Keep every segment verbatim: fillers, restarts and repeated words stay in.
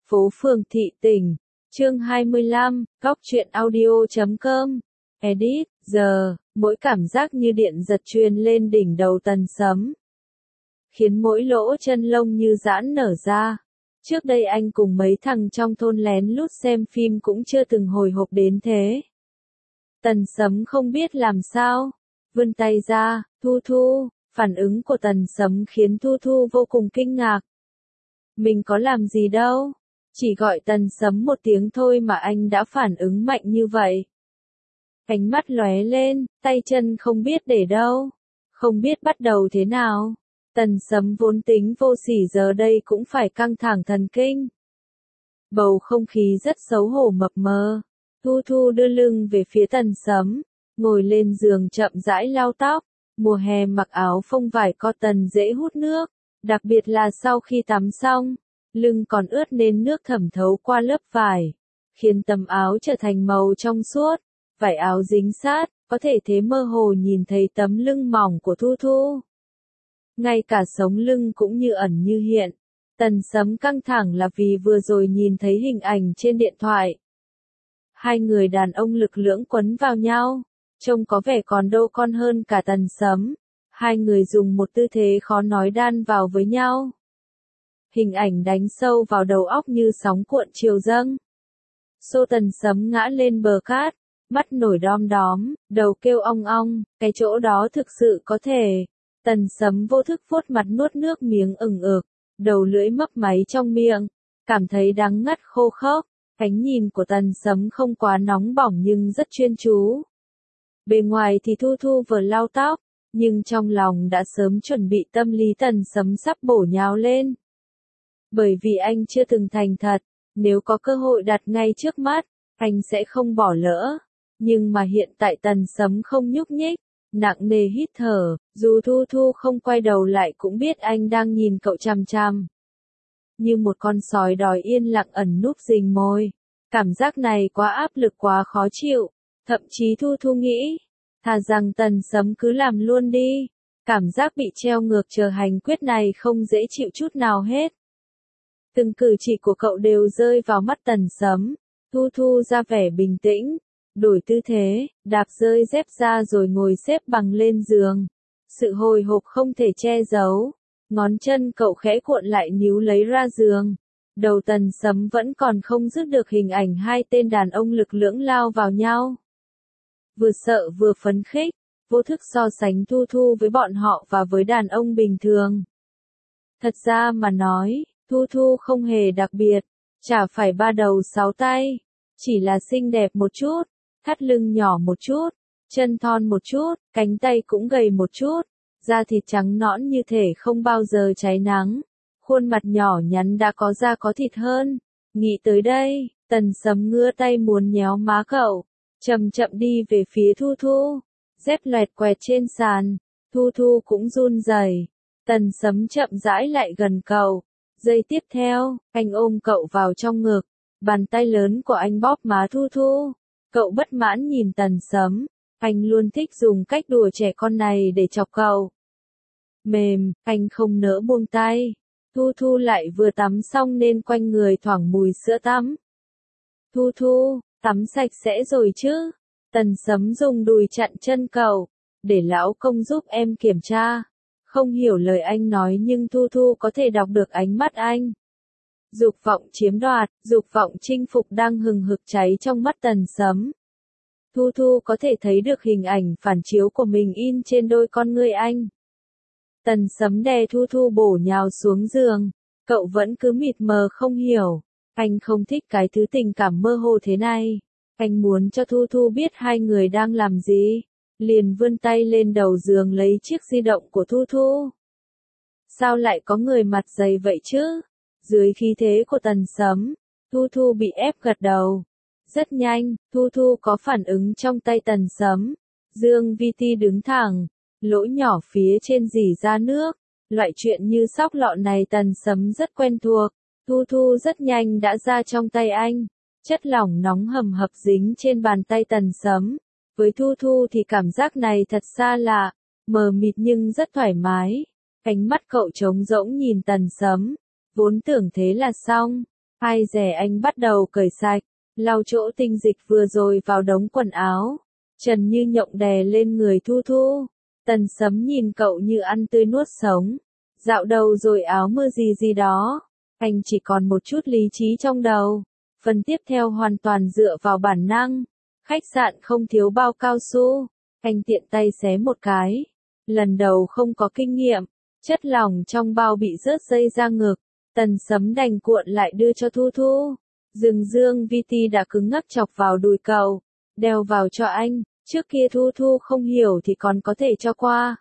Phố phường thị tỉnh. Chương hai mươi lăm, góc truyện audio chấm com. Edit, giờ, mỗi cảm giác như điện giật truyền lên đỉnh đầu Tần Sấm. Khiến mỗi lỗ chân lông như giãn nở ra. Trước đây anh cùng mấy thằng trong thôn lén lút xem phim cũng chưa từng hồi hộp đến thế. Tần Sấm không biết làm sao. Vươn tay ra, Thu Thu. Phản ứng của Tần Sấm khiến Thu Thu vô cùng kinh ngạc. Mình có làm gì đâu. Chỉ gọi Tần Sấm một tiếng thôi mà anh đã phản ứng mạnh như vậy. Ánh mắt lóe lên, tay chân không biết để đâu. Không biết bắt đầu thế nào. Tần Sấm vốn tính vô sỉ giờ đây cũng phải căng thẳng thần kinh. Bầu không khí rất xấu hổ mập mờ. Thu Thu đưa lưng về phía Tần Sấm, ngồi lên giường chậm rãi lau tóc. Mùa hè mặc áo phông vải cotton dễ hút nước, đặc biệt là sau khi tắm xong, lưng còn ướt nên nước thẩm thấu qua lớp vải, khiến tấm áo trở thành màu trong suốt. Vải áo dính sát, có thể thế mơ hồ nhìn thấy tấm lưng mỏng của Thu Thu. Ngay cả sống lưng cũng như ẩn như hiện. Tần Sấm căng thẳng là vì vừa rồi nhìn thấy hình ảnh trên điện thoại. Hai người đàn ông lực lưỡng quấn vào nhau, trông có vẻ còn đô con hơn cả Tần Sấm. Hai người dùng một tư thế khó nói đan vào với nhau. Hình ảnh đánh sâu vào đầu óc như sóng cuộn triều dâng. Xô Tần Sấm ngã lên bờ cát, mắt nổi đom đóm, đầu kêu ong ong, cái chỗ đó thực sự có thể. Tần Sấm vô thức vuốt mặt nuốt nước miếng ửng ực, đầu lưỡi mấp máy trong miệng, cảm thấy đắng ngắt khô khốc. Ánh nhìn của Tần Sấm không quá nóng bỏng nhưng rất chuyên chú. Bề ngoài thì Thu Thu vừa lau tóc, nhưng trong lòng đã sớm chuẩn bị tâm lý Tần Sấm sắp bổ nhào lên. Bởi vì anh chưa từng thành thật, nếu có cơ hội đặt ngay trước mắt, anh sẽ không bỏ lỡ. Nhưng mà hiện tại Tần Sấm không nhúc nhích, nặng nề hít thở, dù Thu Thu không quay đầu lại cũng biết anh đang nhìn cậu chằm chằm. Như một con sói đói yên lặng ẩn núp rình mồi. Cảm giác này quá áp lực quá khó chịu. Thậm chí Thu Thu nghĩ, thà rằng Tần Sấm cứ làm luôn đi. Cảm giác bị treo ngược chờ hành quyết này không dễ chịu chút nào hết. Từng cử chỉ của cậu đều rơi vào mắt Tần Sấm. Thu Thu ra vẻ bình tĩnh, đổi tư thế, đạp rơi dép ra rồi ngồi xếp bằng lên giường. Sự hồi hộp không thể che giấu. Ngón chân cậu khẽ cuộn lại níu lấy ra giường. Đầu Tần Sấm vẫn còn không dứt được hình ảnh hai tên đàn ông lực lưỡng lao vào nhau. Vừa sợ vừa phấn khích, vô thức so sánh Thu Thu với bọn họ và với đàn ông bình thường. Thật ra mà nói, Thu Thu không hề đặc biệt, chả phải ba đầu sáu tay, chỉ là xinh đẹp một chút, thắt lưng nhỏ một chút, chân thon một chút, cánh tay cũng gầy một chút, da thịt trắng nõn như thể không bao giờ cháy nắng, khuôn mặt nhỏ nhắn đã có da có thịt hơn. Nghĩ tới đây, Tần Sấm ngửa tay muốn nhéo má cậu, chậm chậm đi về phía Thu Thu, dép loẹt quẹt trên sàn, Thu Thu cũng run rẩy. Tần Sấm chậm rãi lại gần cậu, giây tiếp theo, anh ôm cậu vào trong ngực, bàn tay lớn của anh bóp má Thu Thu. Cậu bất mãn nhìn Tần Sấm, anh luôn thích dùng cách đùa trẻ con này để chọc cậu. Mềm, anh không nỡ buông tay. Thu Thu lại vừa tắm xong nên quanh người thoảng mùi sữa tắm. Thu Thu, tắm sạch sẽ rồi chứ? Tần Sấm dùng đùi chặn chân cậu, để lão công giúp em kiểm tra. Không hiểu lời anh nói nhưng Thu Thu có thể đọc được ánh mắt anh. Dục vọng chiếm đoạt, dục vọng chinh phục đang hừng hực cháy trong mắt Tần Sấm. Thu Thu có thể thấy được hình ảnh phản chiếu của mình in trên đôi con ngươi anh. Tần Sấm đè Thu Thu bổ nhào xuống giường, cậu vẫn cứ mịt mờ không hiểu. Anh không thích cái thứ tình cảm mơ hồ thế này. Anh muốn cho Thu Thu biết hai người đang làm gì. Liền vươn tay lên đầu giường lấy chiếc di động của Thu Thu. Sao lại có người mặt dày vậy chứ? Dưới khí thế của Tần Sấm, Thu Thu bị ép gật đầu. Rất nhanh, Thu Thu có phản ứng trong tay Tần Sấm. Dương vi ti đứng thẳng, lỗ nhỏ phía trên rỉ ra nước. Loại chuyện như sóc lọ này Tần Sấm rất quen thuộc. Thu Thu rất nhanh đã ra trong tay anh. Chất lỏng nóng hầm hập dính trên bàn tay Tần Sấm. Với Thu Thu thì cảm giác này thật xa lạ, mờ mịt nhưng rất thoải mái. Ánh mắt cậu trống rỗng nhìn Tần Sấm. Vốn tưởng thế là xong, Ai dè anh bắt đầu cởi sạch, lau chỗ tinh dịch vừa rồi vào đống quần áo. Trần Như Nhộng đè lên người Thu Thu. Tần Sấm nhìn cậu như ăn tươi nuốt sống. Dạo đầu rồi áo mưa gì gì đó. Anh chỉ còn một chút lý trí trong đầu. Phần tiếp theo hoàn toàn dựa vào bản năng. Khách sạn không thiếu bao cao su. Anh tiện tay xé một cái. Lần đầu không có kinh nghiệm. Chất lỏng trong bao bị rớt dây ra ngực. Tần Sấm đành cuộn lại đưa cho Thu Thu. Rừng dương vi ti đã cứng ngắc chọc vào đùi cậu. Đeo vào cho anh. Trước kia Thu Thu không hiểu thì còn có thể cho qua.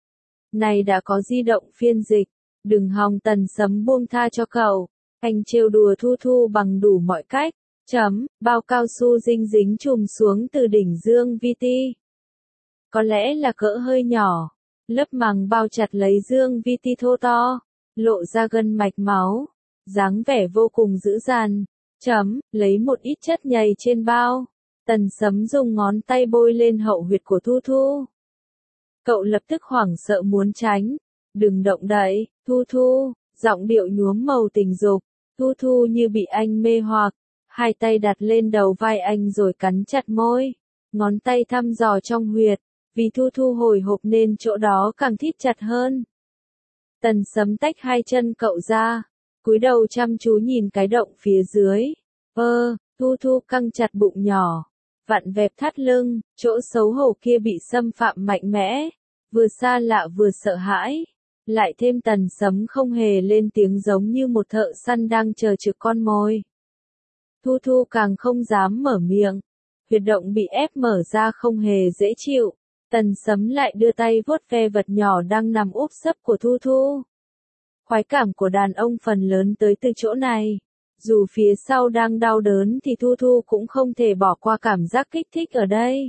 Này đã có di động phiên dịch. Đừng hòng. Tần Sấm buông tha cho cậu. Anh trêu đùa Thu Thu bằng đủ mọi cách. Chấm, bao cao su dinh dính trùm xuống từ đỉnh dương vi ti. Có lẽ là cỡ hơi nhỏ. Lớp màng bao chặt lấy dương vi ti thô to. Lộ ra gân mạch máu. Dáng vẻ vô cùng dữ dằn. Chấm, lấy một ít chất nhầy trên bao. Tần Sấm dùng ngón tay bôi lên hậu huyệt của Thu Thu. Cậu lập tức hoảng sợ muốn tránh. Đừng động đậy, Thu Thu. Giọng điệu nhuốm màu tình dục. Thu Thu như bị anh mê hoặc. Hai tay đặt lên đầu vai anh rồi cắn chặt môi. Ngón tay thăm dò trong huyệt. Vì Thu Thu hồi hộp nên chỗ đó càng thít chặt hơn. Tần Sấm tách hai chân cậu ra. Cúi đầu chăm chú nhìn cái động phía dưới. Ơ, Thu Thu căng chặt bụng nhỏ. Vặn vẹp thắt lưng, chỗ xấu hổ kia bị xâm phạm mạnh mẽ. Vừa xa lạ vừa sợ hãi. Lại thêm Tần Sấm không hề lên tiếng giống như một thợ săn đang chờ trực con mồi. Thu Thu càng không dám mở miệng. Huyệt động bị ép mở ra không hề dễ chịu. Tần Sấm lại đưa tay vuốt ve vật nhỏ đang nằm úp sấp của Thu Thu. Khoái cảm của đàn ông phần lớn tới từ chỗ này. Dù phía sau đang đau đớn thì Thu Thu cũng không thể bỏ qua cảm giác kích thích ở đây.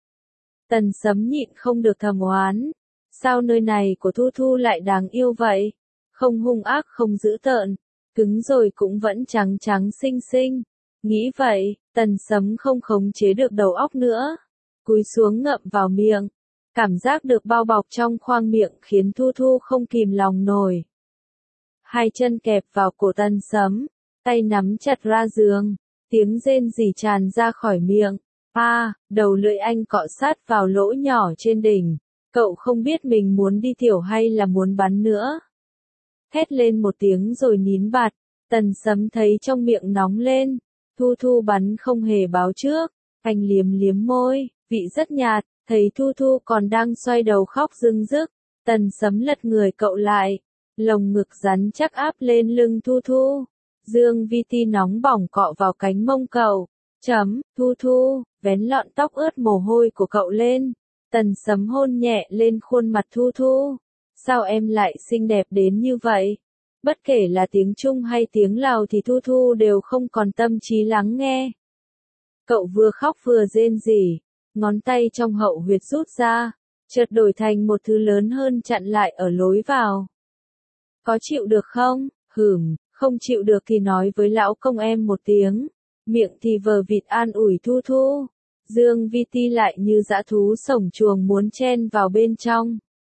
Tần Sấm nhịn không được thầm oán. Sao nơi này của Thu Thu lại đáng yêu vậy? Không hung ác không dữ tợn. Cứng rồi cũng vẫn trắng trắng xinh xinh. Nghĩ vậy, Tần Sấm không khống chế được đầu óc nữa. Cúi xuống ngậm vào miệng. Cảm giác được bao bọc trong khoang miệng khiến Thu Thu không kìm lòng nổi. Hai chân kẹp vào cổ Tần Sấm. Tay nắm chặt ra giường. Tiếng rên rỉ tràn ra khỏi miệng. A, à, đầu lưỡi anh cọ sát vào lỗ nhỏ trên đỉnh. Cậu không biết mình muốn đi tiểu hay là muốn bắn nữa. Thét lên một tiếng rồi nín bạt. Tần Sấm thấy trong miệng nóng lên. Thu Thu bắn không hề báo trước. Anh liếm liếm môi, vị rất nhạt. Thấy Thu Thu còn đang xoay đầu khóc rưng rức. Tần Sấm lật người cậu lại. Lồng ngực rắn chắc áp lên lưng Thu Thu. Dương vi ti nóng bỏng cọ vào cánh mông cậu. Chấm, Thu Thu, vén lọn tóc ướt mồ hôi của cậu lên. Tần Sấm hôn nhẹ lên khuôn mặt Thu Thu. Sao em lại xinh đẹp đến như vậy? Bất kể là tiếng Trung hay tiếng Lào thì Thu Thu đều không còn tâm trí lắng nghe. Cậu vừa khóc vừa rên rỉ. Ngón tay trong hậu huyệt rút ra. Chợt đổi thành một thứ lớn hơn chặn lại ở lối vào. Có chịu được không? Hửm. Không chịu được thì nói với lão công em một tiếng. Miệng thì vờ vịt an ủi Thu Thu. Dương vi ti lại như dã thú sổng chuồng muốn chen vào bên trong.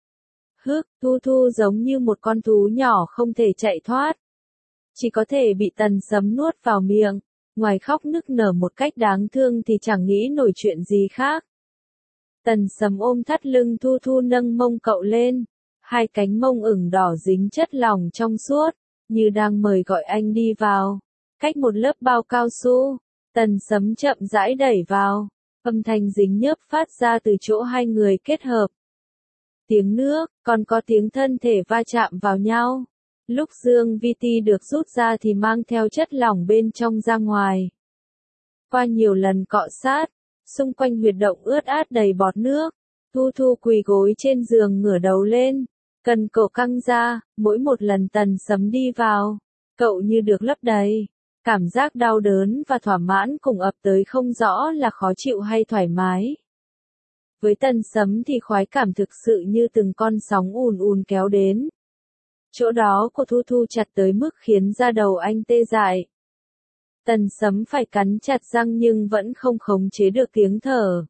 Hức, Thu Thu giống như một con thú nhỏ không thể chạy thoát. Chỉ có thể bị Tần Sấm nuốt vào miệng. Ngoài khóc nức nở một cách đáng thương thì chẳng nghĩ nổi chuyện gì khác. Tần Sấm ôm thắt lưng Thu Thu nâng mông cậu lên. Hai cánh mông ửng đỏ dính chất lỏng trong suốt. Như đang mời gọi anh đi vào. Cách một lớp bao cao su. Tần Sấm chậm rãi đẩy vào. Âm thanh dính nhớp phát ra từ chỗ hai người kết hợp. Tiếng nước, còn có tiếng thân thể va chạm vào nhau. Lúc dương vi ti được rút ra thì mang theo chất lỏng bên trong ra ngoài. Qua nhiều lần cọ sát, xung quanh huyệt động ướt át đầy bọt nước. Thu Thu quỳ gối trên giường ngửa đầu lên. Cần cổ căng ra, mỗi một lần Tần Sấm đi vào. Cậu như được lấp đầy. Cảm giác đau đớn và thỏa mãn cùng ập tới không rõ là khó chịu hay thoải mái. Với Tần Sấm thì khoái cảm thực sự như từng con sóng ùn ùn kéo đến. Chỗ đó của Thu Thu chặt tới mức khiến da đầu anh tê dại. Tần Sấm phải cắn chặt răng nhưng vẫn không khống chế được tiếng thở.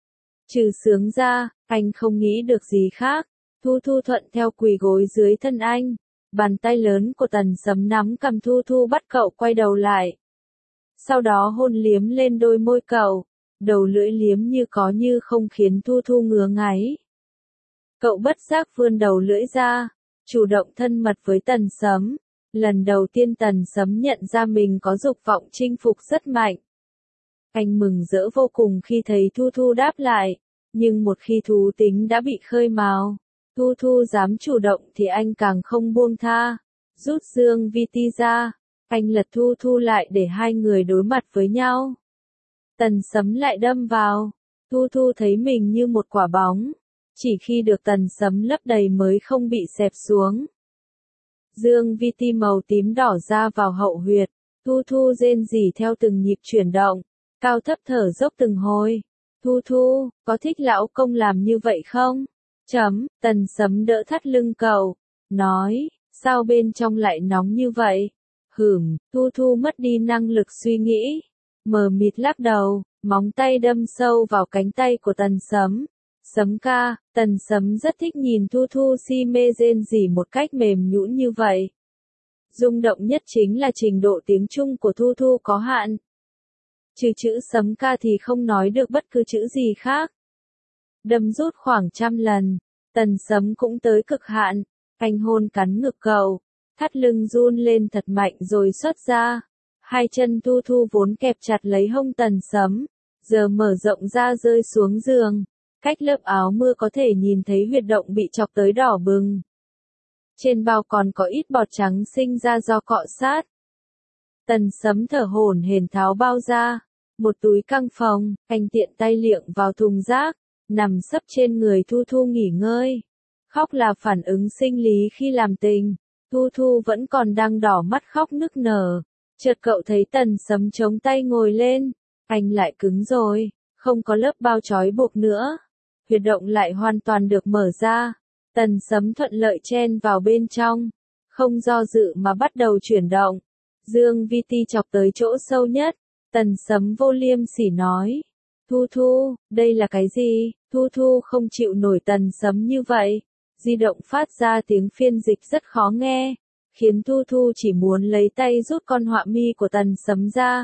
Trừ sướng ra, anh không nghĩ được gì khác. Thu Thu thuận theo quỳ gối dưới thân anh. Bàn tay lớn của Tần Sấm nắm cầm Thu Thu bắt cậu quay đầu lại. Sau đó hôn liếm lên đôi môi cậu, đầu lưỡi liếm như có như không khiến Thu Thu ngứa ngáy. Cậu bất giác vươn đầu lưỡi ra, chủ động thân mật với Tần Sấm. Lần đầu tiên Tần Sấm nhận ra mình có dục vọng chinh phục rất mạnh. Anh mừng rỡ vô cùng khi thấy Thu Thu đáp lại, nhưng một khi thú tính đã bị khơi mào, Thu Thu dám chủ động thì anh càng không buông tha. Rút Dương Vi Ti ra, anh lật Thu Thu lại để hai người đối mặt với nhau. Tần Sấm lại đâm vào, Thu Thu thấy mình như một quả bóng, chỉ khi được Tần Sấm lấp đầy mới không bị xẹp xuống. Dương Vi Ti màu tím đỏ ra vào hậu huyệt, Thu Thu rên rỉ theo từng nhịp chuyển động, cao thấp thở dốc từng hồi. Thu Thu, có thích lão công làm như vậy không? Chấm, Tần Sấm đỡ thắt lưng cậu, nói, sao bên trong lại nóng như vậy? Hửm, Thu Thu mất đi năng lực suy nghĩ, mờ mịt lắc đầu, móng tay đâm sâu vào cánh tay của Tần Sấm. Sấm ca, Tần Sấm rất thích nhìn Thu Thu si mê rên rỉ một cách mềm nhũn như vậy. Rung động nhất chính là trình độ tiếng Trung của Thu Thu có hạn. Trừ chữ Sấm ca thì không nói được bất cứ chữ gì khác. Đâm rút khoảng trăm lần, Tần Sấm cũng tới cực hạn, anh hôn cắn ngực cậu, thắt lưng run lên thật mạnh rồi xuất ra. Hai chân Thu Thu vốn kẹp chặt lấy hông Tần Sấm, giờ mở rộng ra rơi xuống giường. Cách lớp áo mưa có thể nhìn thấy huyệt động bị chọc tới đỏ bừng. Trên bao còn có ít bọt trắng sinh ra do cọ sát. Tần Sấm thở hổn hển tháo bao ra, một túi căng phòng, anh tiện tay liệng vào thùng rác, nằm sấp trên người Thu Thu nghỉ ngơi. Khóc là phản ứng sinh lý khi làm tình, Thu Thu vẫn còn đang đỏ mắt khóc nức nở. Chợt cậu thấy Tần Sấm chống tay ngồi lên, anh lại cứng rồi, không có lớp bao trói buộc nữa. Huyệt động lại hoàn toàn được mở ra, Tần Sấm thuận lợi chen vào bên trong, không do dự mà bắt đầu chuyển động. Dương Vi Ti chọc tới chỗ sâu nhất, Tần Sấm vô liêm sỉ nói, Thu Thu, đây là cái gì? Thu Thu không chịu nổi Tần Sấm như vậy, di động phát ra tiếng phiên dịch rất khó nghe, khiến Thu Thu chỉ muốn lấy tay rút con họa mi của Tần Sấm ra.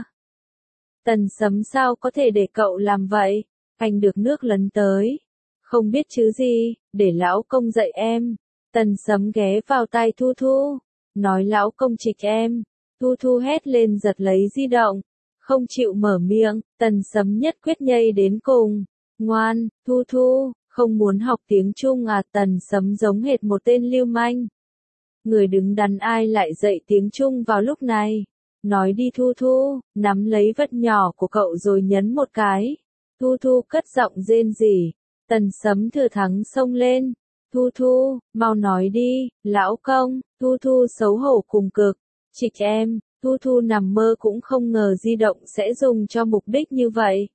Tần Sấm sao có thể để cậu làm vậy? Anh được nước lấn tới. Không biết chứ gì, để lão công dạy em. Tần Sấm ghé vào tai Thu Thu, nói lão công trịch em. Thu Thu hét lên giật lấy di động, không chịu mở miệng. Tần Sấm nhất quyết nhây đến cùng. Ngoan, Thu Thu, không muốn học tiếng Trung à? Tần Sấm giống hệt một tên lưu manh. Người đứng đắn ai lại dạy tiếng Trung vào lúc này? Nói đi Thu Thu, nắm lấy vật nhỏ của cậu rồi nhấn một cái. Thu Thu cất giọng rên rỉ. Tần Sấm thừa thắng xông lên. Thu Thu, mau nói đi, lão công. Thu Thu xấu hổ cùng cực. Trịch em. Thu Thu nằm mơ cũng không ngờ di động sẽ dùng cho mục đích như vậy.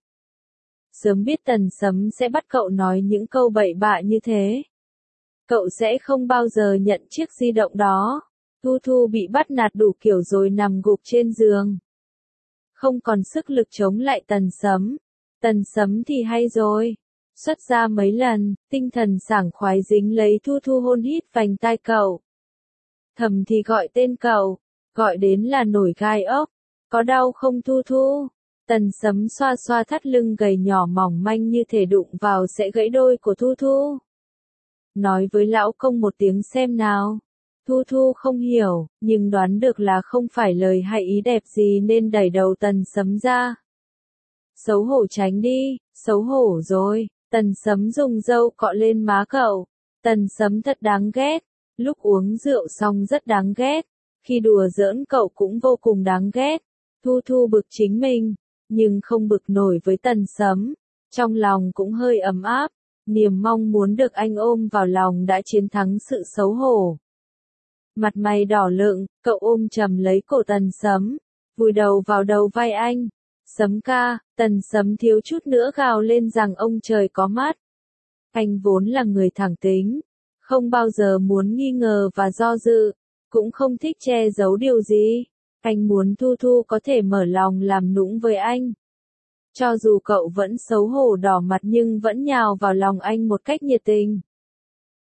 Sớm biết Tần Sấm sẽ bắt cậu nói những câu bậy bạ như thế, cậu sẽ không bao giờ nhận chiếc di động đó. Thu Thu bị bắt nạt đủ kiểu rồi nằm gục trên giường, không còn sức lực chống lại Tần Sấm. Tần Sấm thì hay rồi, xuất ra mấy lần, tinh thần sảng khoái dính lấy Thu Thu hôn hít vành tai cậu. Thầm thì gọi tên cậu, gọi đến là nổi gai ốc. Có đau không Thu Thu? Tần Sấm xoa xoa thắt lưng gầy nhỏ mỏng manh như thể đụng vào sẽ gãy đôi của Thu Thu. Nói với lão công một tiếng xem nào. Thu Thu không hiểu, nhưng đoán được là không phải lời hay ý đẹp gì nên đẩy đầu Tần Sấm ra. Xấu hổ tránh đi, xấu hổ rồi. Tần Sấm dùng dâu cọ lên má cậu. Tần Sấm thật đáng ghét, lúc uống rượu xong rất đáng ghét, khi đùa giỡn cậu cũng vô cùng đáng ghét. Thu Thu bực chính mình, nhưng không bực nổi với Tần Sấm, trong lòng cũng hơi ấm áp, niềm mong muốn được anh ôm vào lòng đã chiến thắng sự xấu hổ. Mặt mày đỏ lựng, cậu ôm chầm lấy cổ Tần Sấm, vùi đầu vào đầu vai anh. Sấm ca, Tần Sấm thiếu chút nữa gào lên rằng ông trời có mắt. Anh vốn là người thẳng tính, không bao giờ muốn nghi ngờ và do dự, cũng không thích che giấu điều gì. Anh muốn Thu Thu có thể mở lòng làm nũng với anh. Cho dù cậu vẫn xấu hổ đỏ mặt nhưng vẫn nhào vào lòng anh một cách nhiệt tình.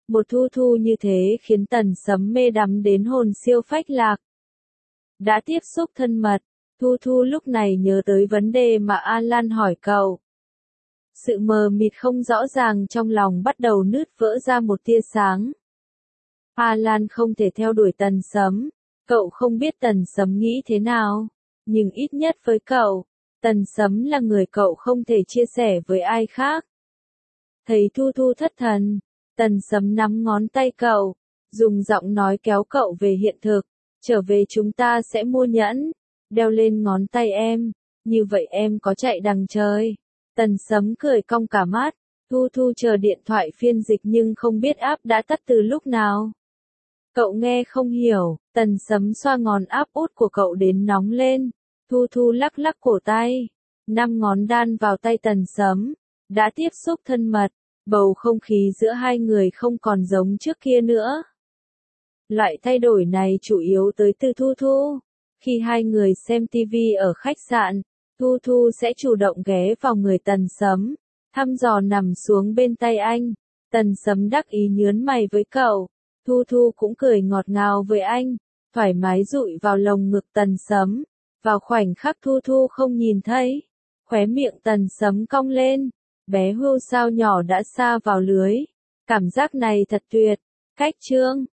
Một Thu Thu như thế khiến Tần Sấm mê đắm đến hồn siêu phách lạc. Đã tiếp xúc thân mật, Thu Thu lúc này nhớ tới vấn đề mà Alan hỏi cậu. Sự mờ mịt không rõ ràng trong lòng bắt đầu nứt vỡ ra một tia sáng. Alan không thể theo đuổi Tần Sấm, cậu không biết Tần Sấm nghĩ thế nào, nhưng ít nhất với cậu, Tần Sấm là người cậu không thể chia sẻ với ai khác. Thấy Thu Thu thất thần, Tần Sấm nắm ngón tay cậu, dùng giọng nói kéo cậu về hiện thực, trở về chúng ta sẽ mua nhẫn, đeo lên ngón tay em, như vậy em có chạy đằng trời. Tần Sấm cười cong cả mắt, Thu Thu chờ điện thoại phiên dịch nhưng không biết app đã tắt từ lúc nào. Cậu nghe không hiểu, Tần Sấm xoa ngón áp út của cậu đến nóng lên, Thu Thu lắc lắc cổ tay, năm ngón đan vào tay Tần Sấm, đã tiếp xúc thân mật, bầu không khí giữa hai người không còn giống trước kia nữa. Loại thay đổi này chủ yếu tới từ Thu Thu. Khi hai người xem ti vi ở khách sạn, Thu Thu sẽ chủ động ghé vào người Tần Sấm, thăm dò nằm xuống bên tay anh. Tần Sấm đắc ý nhướn mày với cậu, Thu Thu cũng cười ngọt ngào với anh, thoải mái dụi vào lồng ngực Tần Sấm. Vào khoảnh khắc Thu Thu không nhìn thấy, khóe miệng Tần Sấm cong lên, bé hươu sao nhỏ đã sa vào lưới. Cảm giác này thật tuyệt. Cách chương